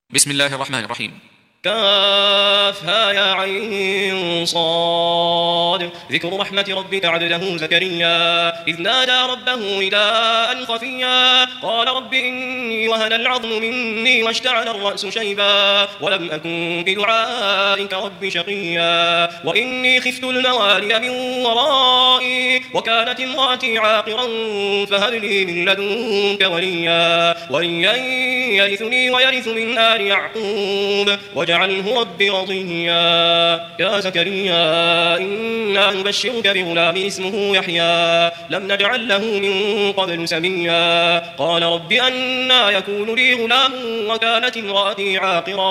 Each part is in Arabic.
بسم الله الرحمن الرحيم. كافها يا عين صاد. ذكر رحمة ربك عبده زكريا إذ نادى ربه نداء خفيا قال رب إني وهن العظم مني واشتعل الرأس شيبا ولم أكن بدعائك رب شقيا وإني خفت الموالي من ورائي وكانت امرأتي عاقرا فهب لي من لدنك وليا يرثني ويرث من آل يعقوب واجعله رب رضيا. يا زكريا إنا نبشرك بغلام اسمه يحيى لم نجعل له من قبل سميا قال رب أنى يكون لي غلام وكانت امرأتي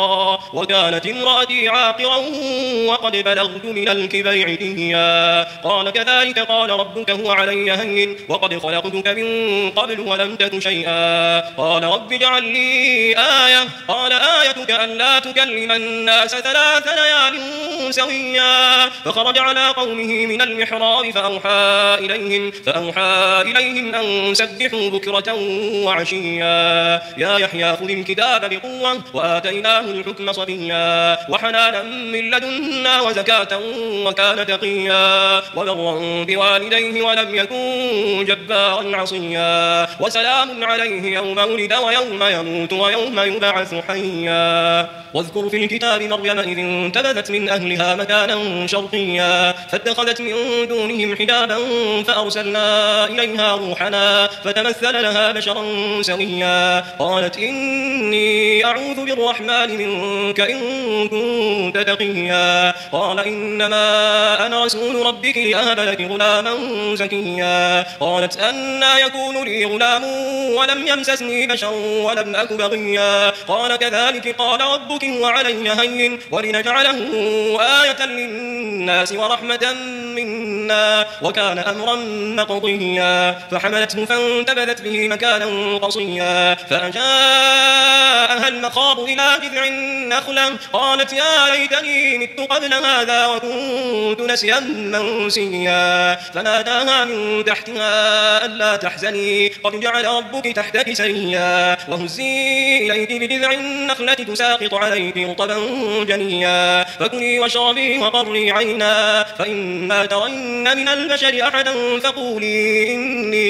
عاقرا وقد بلغت من الكبر عتيا قال كذلك قال ربك هو علي هين وقد خلقتك من قبل ولم تك شيئا قال رب اجعل لي آية قال آيتك ألا تكلم الناس 3 ليال سويا فخرج على قومه من المحراب فأوحى إليهم أن سبحوا بكرة وعشيا يا يحيى خذ الكتاب بقوة وآتيناه الحكم صبيا وحنانا من لدنا وزكاة وكان تقيا وبرا بوالديه ولم يكن جبارا عصيا وسلام عليه يوم ولد ويوم يموت ويوم يبعث حيا. واذكر في الكتاب مريم إذ انتبذت من أهلها مكانا شرقيا فاتخذت من دونهم حجابا فأرسلنا إليها روحنا فتمثل لها بشرا سويا قالت إني أعوذ بالرحمن منك إن كنت تقيا قال إنما أنا رسول ربك لأهب لك غلاما زكيا قالت أنى يكون لي غلام ولم يمسسني بشر ولم أك بغيا قال كذلك قال ربك وعلي هين ولنجعله آية للناس ورحمة منا وكان أمرا مقضيا فحملته فانتبذت به مكانا قصيا فأجاءها المخاض إلى جذع النخلة قالت يا ليتني مت قبل هذا وكنت نسيا منسيا فناداها من تحتها ألا تحزني قد جعل ربك تحتك سريا وهزي إليك بجذع النخلة تساقط عليك رطبا جنيا فكلي واشربي وقري عينا فإما ترين من البشر أحدا فقولي إني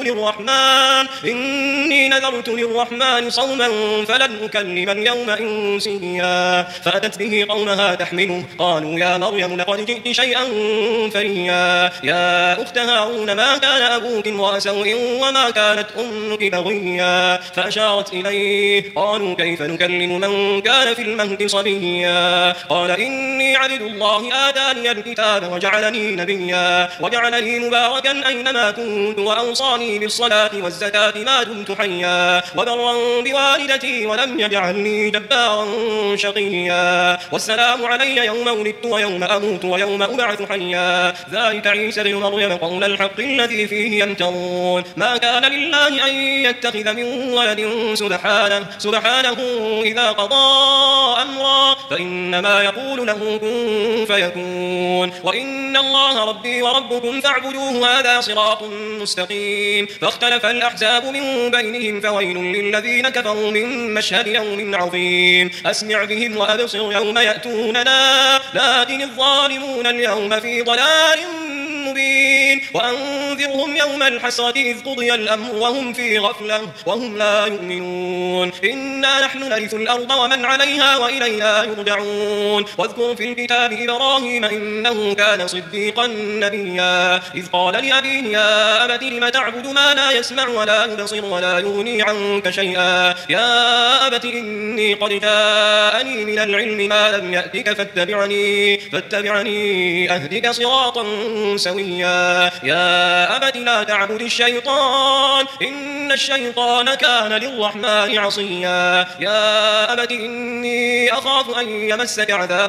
نذرت للرحمن صوما فلن أكلم اليوم إنسيا فأتت به قومها تحمله قالوا يا مريم لقد جئت شيئا فريا يا أخت هارون ما كان أبوك امرأ سوء وما كانت أمك بغيا فأشارت إليه قالوا كيف نكلم من كان في المهد صبيا قال إني عبد الله آتاني الكتاب وجعلني نبيا وجعلني مباركا أينما كنت وأوصاني بالصلاة والزكاة ما دمت حيا وبرا بوالدتي ولم يجعلني جبارا شقيا والسلام علي يوم ولدت ويوم أموت ويوم أبعث حيا ذلك عيسى بن مريم قول الحق الذي فيه يمترون ما كان لله أن يتخذ من ولد سبحانه إذا قضى أمرا فإنما يقول له كن فيكون وإن الله ربي وربكم فاعبدوه هذا صراط مستقيم فاختلف الأحزاب من بينهم فويل للذين كفروا من مشهد يوم عظيم أسمع بهم وأبصر يوم يأتوننا لكن الظالمون اليوم في ضلال مبين وأنذرهم يوم الحسرة إذ قضي الأمر وهم في غفلة وهم لا يؤمنون إنا نحن نرث الأرض ومن عليها وإلينا يرجعون واذكر في الكتاب إبراهيم إنه كان صديقا نبيا إذ قال لأبيه يا أبت لم تعبد ما لا يسمع ولا يبصر ولا يغني عنك شيئا يا أبت إني قد جاءني من العلم ما لم يأتك فاتبعني أهدك صراطا سويا يا أبت لا تعبد الشيطان إن الشيطان كان للرحمن عصيا يا أبت إني أخاف أن يمسك عذاب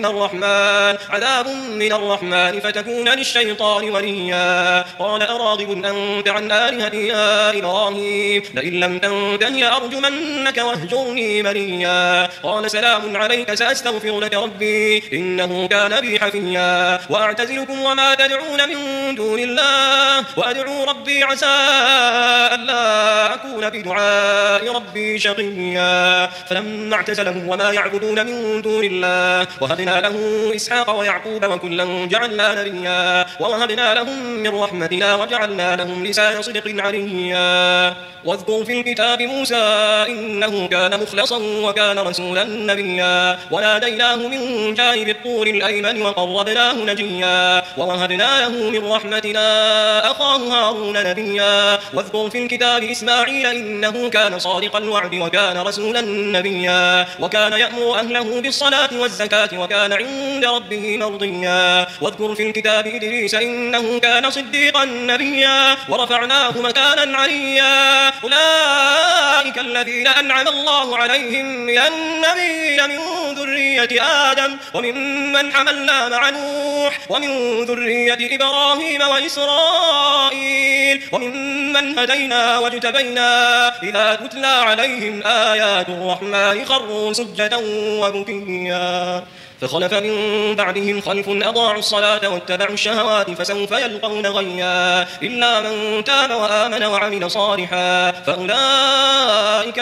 من الرحمن فتكون للشيطان وليا قال أراغب أنت عن آلهتي يا إبراهيم لئن لم تنته لأرجمنك واهجرني مليا قال سلام عليك سأستغفر لك ربي إنه كان بي حفيا وأعتزلكم وما تدعون من دون الله وأدعو ربي عسى ألا أكون بدعاء ربي شقيا فلما اعتزلهم وما يعبدون من دون الله وهبنا له إسحاق ويعقوب وكلا جعلنا نبيا ووهبنا لهم من رحمتنا وجعلنا لهم لسان صدق عليا واذكر في الكتاب موسى إنه كان مخلصا وكان رسولا نبيا وناديناه من جانب الطور الأيمن وقربناه نجيا ووهبنا له من رحمتنا أخاه هارون نبيا واذكر في الكتاب إسماعيل إنه كان صادق الوعد وكان رسولا نبيا وكان يأمر أهله بالصلاة والزكاة وكان عند ربه مرضيا واذكر في الكتاب إدريس إنه كان صديقا نبيا ورفعناه مكانا عليا أولئك الذين أنعم الله عليهم من النبيين من ذرية آدم وممن حملنا مع نوح ومن ذرية إبراهيم وإسرائيل وممن هدينا واجتبينا إذا تتلى عليهم آيات الرحمن خروا سجدا وبكيا فخلف من بعدهم خلف أضاعوا الصلاة واتبعوا الشهوات فسوف يلقون غيا إلا من تاب وآمن وعمل صالحا فأولئك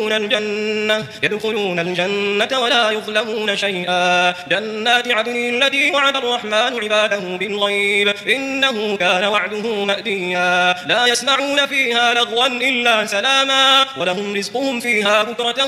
يدخلون الجنة ولا يظلمون شيئا جنات عدن التي وعد الرحمن عباده بالغيب إنه كان وعده مأتيا لا يسمعون فيها لغوا إلا سلاما ولهم رزقهم فيها بكرة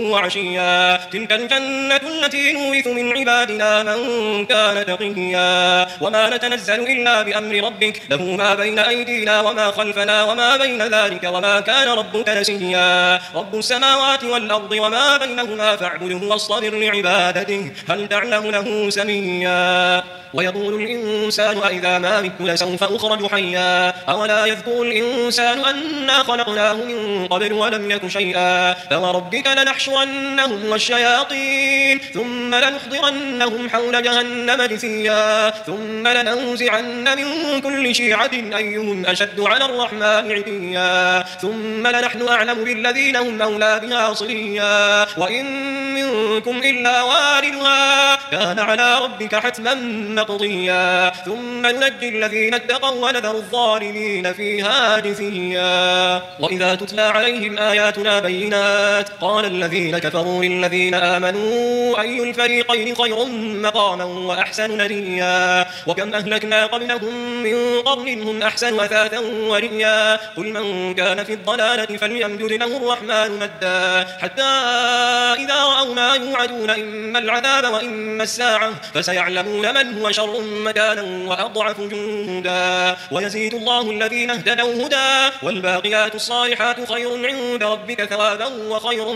وعشيا تلك الجنة التي نورث من عبادنا من كان تقيا وما نتنزل إلا بأمر ربك له ما بين أيدينا وما خلفنا وما بين ذلك وما كان ربك نسيا رب السماوات والأرض وما بينهما فاعبده واصطبر لعبادته هل تعلم له سميا ويقول الإنسان أإذا ما مت لسوف أخرج حيا أولا يذكر الإنسان أنا خلقناه من قبل ولم يك شيئا فوربك لنحشرنهم والشياطين ثم لنحضرنهم حول جهنم جثيا ثم لننزعن من كل شيعة أيهم أشد على الرحمن عتيا ثم لنحن أعلم بالذين هم أولى بها صليا وإن منكم إلا واردها كان على ربك حتما مقضيا ثم ننجي الذين اتقوا ونذر الظالمين فيها جثيا وإذا تتلى عليهم آياتنا بينات قال الذين كفروا للذين آمنوا أي الفريقين خير مقاما وأحسن نديا وكم أهلكنا قبلهم من قرن هم أحسن أثاثا ورئيا قل من كان في الضلالة فليمدد له الرحمن مدا حتى إذا رأوا ما يوعدون إما العذاب وإما الساعة فسيعلمون من هو شر مكانا وأضعف جندا ويزيد الله الذين اهتدوا هدى والباقيات الصالحات خير عند ربك ثوابا وخير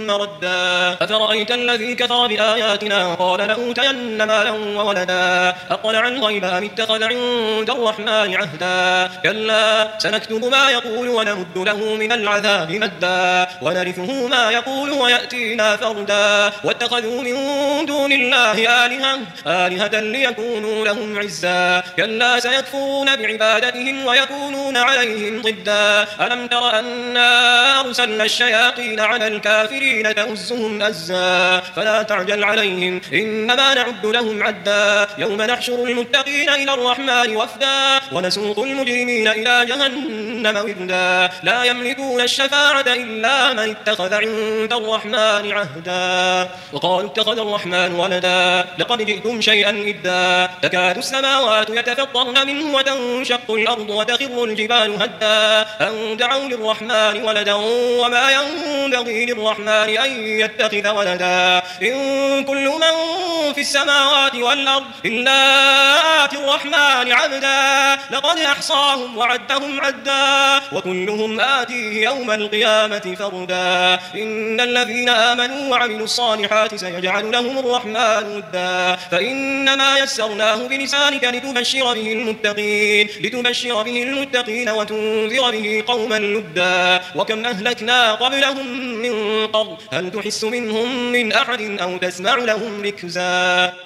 مردا أفرأيت الذي كفر بآياتنا قال لأوتين مالا وولدا أطلع الغيب أم اتخذ عند الرحمن عهدا كلا سنكتب ما يقول ونمد له من العذاب مدا ونرثه ما يقول ويأتينا فردا واتخذوا من دون الله آلهة ليكونوا لهم عزا كلا سيكفرون بعبادتهم ويكونون عليهم ضدا ألم تر أنا أرسلنا الشياطين على الكافرين تؤزهم أزا فلا تعجل عليهم إنما نعد لهم عدا يوم نحشر المتقين إلى الرحمن وفدا ونسوق المجرمين إلى جهنم وردا لا يملكون الشفاعة إلا من اتخذ عند الرحمن عهدا وقالوا اتخذ الرحمن ولدا لقد جئتم شيئا إدا تكاد السماوات يتفطرن منه وتنشق الأرض وتخر الجبال هدا أن دعوا للرحمن ولدا وما ينبغي للرحمن أن يتخذ ولدا إن كل من في السماوات والأرض إلا آتي الرحمن عبدا لقد أحصاهم وعدهم عدا وكلهم آتيه يوم القيامة فردا إن الذين آمنوا وعملوا الصالحات سيجعل لهم الرحمن ودا فإنما يسرناه بلسانك لتبشر به المتقين وتنذر به قوما لدا وكم أهلكنا قبلهم من قرن هل تحس منهم من أحد أو تسمع لهم ركزا